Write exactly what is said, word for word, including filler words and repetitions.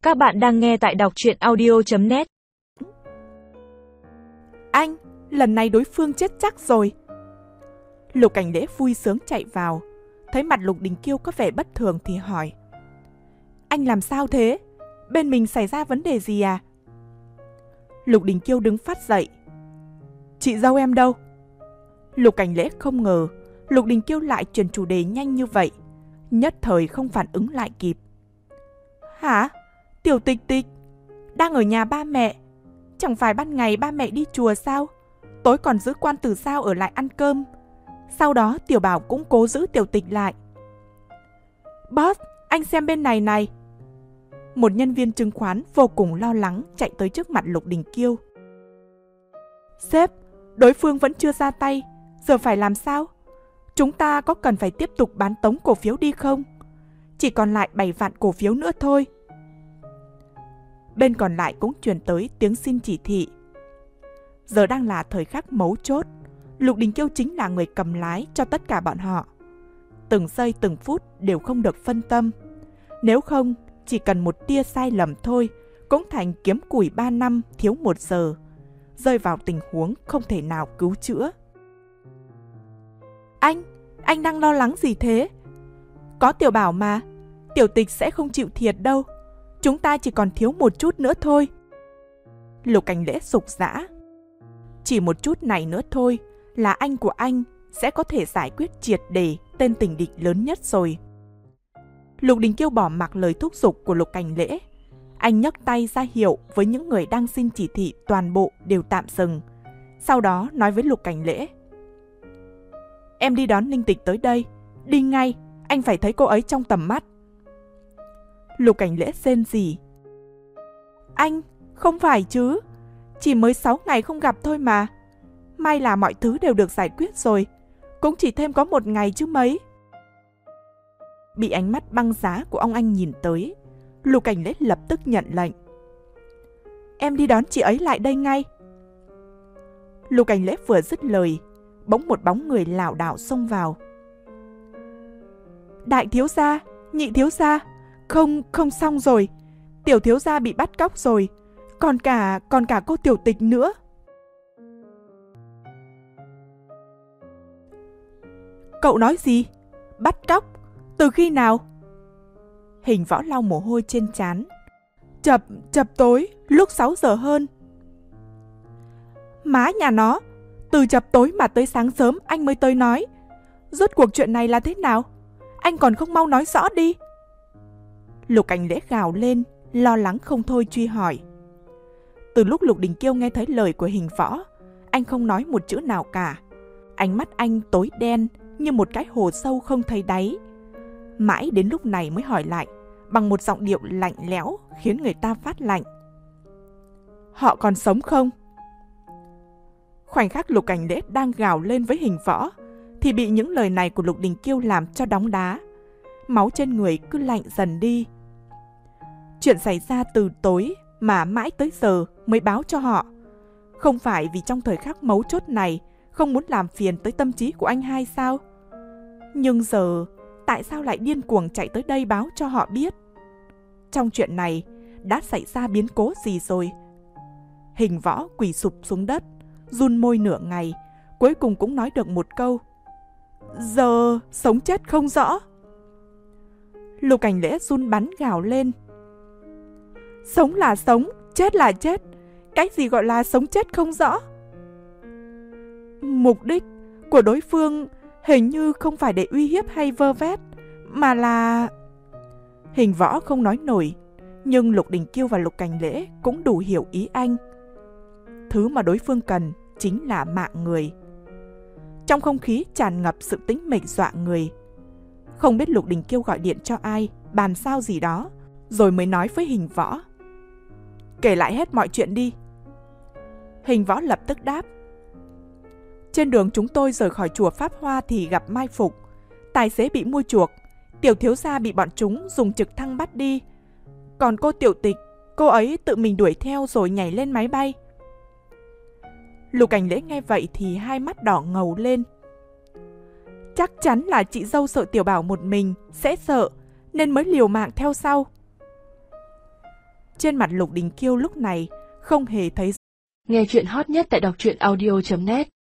Các bạn đang nghe tại đọc truyện audio chấm net. Anh, lần này đối phương chết chắc rồi. Lục Cảnh Lễ vui sướng chạy vào, thấy mặt Lục Đình Kiêu có vẻ bất thường thì hỏi: Anh làm sao thế? Bên mình xảy ra vấn đề gì à? Lục Đình Kiêu đứng phát dậy: Chị dâu em đâu? Lục Cảnh Lễ không ngờ Lục Đình Kiêu lại chuyển chủ đề nhanh như vậy, nhất thời không phản ứng lại kịp. Hả? Tiểu Tịch Tịch đang ở nhà ba mẹ. Chẳng phải ban ngày ba mẹ đi chùa sao? Tối còn giữ Quan Tử Giao ở lại ăn cơm. Sau đó Tiểu Bảo cũng cố giữ Tiểu Tịch lại. Boss, anh xem bên này này. Một nhân viên chứng khoán vô cùng lo lắng chạy tới trước mặt Lục Đình Kiêu. Sếp, đối phương vẫn chưa ra tay, giờ phải làm sao? Chúng ta có cần phải tiếp tục bán tống cổ phiếu đi không? Chỉ còn lại bảy vạn cổ phiếu nữa thôi. Bên còn lại cũng truyền tới tiếng xin chỉ thị. Giờ đang là thời khắc mấu chốt, Lục Đình Kiêu chính là người cầm lái cho tất cả bọn họ. Từng giây từng phút đều không được phân tâm. Nếu không, chỉ cần một tia sai lầm thôi cũng thành kiếm củi ba năm thiếu một giờ, rơi vào tình huống không thể nào cứu chữa. Anh, anh đang lo lắng gì thế? Có Tiểu Bảo mà, Tiểu Tịch sẽ không chịu thiệt đâu. Chúng ta chỉ còn thiếu một chút nữa thôi. Lục Cảnh Lễ sục sã. Chỉ một chút này nữa thôi là anh của anh sẽ có thể giải quyết triệt để tên tình địch lớn nhất rồi. Lục Đình Kiêu bỏ mặc lời thúc giục của Lục Cảnh Lễ. Anh nhấc tay ra hiệu với những người đang xin chỉ thị toàn bộ đều tạm dừng. Sau đó nói với Lục Cảnh Lễ: Em đi đón Ninh Tịch tới đây. Đi ngay, anh phải thấy cô ấy trong tầm mắt. Lục Cảnh Lễ rên rỉ: Anh, không phải chứ? Chỉ mới sáu ngày không gặp thôi mà. May là mọi thứ đều được giải quyết rồi. Cũng chỉ thêm có một ngày chứ mấy. Bị ánh mắt băng giá của ông anh nhìn tới, Lục Cảnh Lễ lập tức nhận lệnh: Em đi đón chị ấy lại đây ngay. Lục Cảnh Lễ vừa dứt lời, bỗng một bóng người lảo đảo xông vào. Đại thiếu gia, nhị thiếu gia, không, không xong rồi. Tiểu thiếu gia bị bắt cóc rồi. Còn cả, còn cả cô Tiểu Tịch nữa. Cậu nói gì? Bắt cóc? Từ khi nào? Hình Võ lau mồ hôi trên trán. Chập, chập tối, lúc sáu giờ hơn. Má nhà nó, từ chập tối mà tới sáng sớm anh mới tới nói. Rốt cuộc chuyện này là thế nào? Anh còn không mau nói rõ đi. Lục Cảnh Lễ gào lên, lo lắng không thôi truy hỏi. Từ lúc Lục Đình Kiêu nghe thấy lời của Hình Võ, anh không nói một chữ nào cả. Ánh mắt anh tối đen như một cái hồ sâu không thấy đáy. Mãi đến lúc này mới hỏi lại, bằng một giọng điệu lạnh lẽo khiến người ta phát lạnh. Họ còn sống không? Khoảnh khắc Lục Cảnh Lễ đang gào lên với Hình Võ thì bị những lời này của Lục Đình Kiêu làm cho đóng đá. Máu trên người cứ lạnh dần đi. Chuyện xảy ra từ tối mà mãi tới giờ mới báo cho họ. Không phải vì trong thời khắc mấu chốt này không muốn làm phiền tới tâm trí của anh hai sao? Nhưng giờ tại sao lại điên cuồng chạy tới đây báo cho họ biết? Trong chuyện này đã xảy ra biến cố gì rồi? Hình Võ quỳ sụp xuống đất, run môi nửa ngày, cuối cùng cũng nói được một câu: Giờ sống chết không rõ. Lục Cảnh Lễ run bắn gào lên: Sống là sống, chết là chết. Cái gì gọi là sống chết không rõ? Mục đích của đối phương hình như không phải để uy hiếp hay vơ vét, mà là... Hình Võ không nói nổi, nhưng Lục Đình Kiêu và Lục Cảnh Lễ cũng đủ hiểu ý anh. Thứ mà đối phương cần chính là mạng người. Trong không khí tràn ngập sự tĩnh mịch dọa người. Không biết Lục Đình Kiêu gọi điện cho ai, bàn giao gì đó, rồi mới nói với Hình Võ: Kể lại hết mọi chuyện đi. Hình Võ lập tức đáp: Trên đường chúng tôi rời khỏi chùa Pháp Hoa thì gặp mai phục. Tài xế bị mua chuộc, Tiểu thiếu gia bị bọn chúng dùng trực thăng bắt đi. Còn cô Tiểu Tịch, cô ấy tự mình đuổi theo rồi nhảy lên máy bay. Lục Cảnh Lễ nghe vậy thì hai mắt đỏ ngầu lên. Chắc chắn là chị dâu sợ Tiểu Bảo một mình sẽ sợ, nên mới liều mạng theo sau. Trên mặt Lục Đình Kiêu lúc này không hề thấy. Nghe chuyện hot nhất tại đọc truyện audio chấm net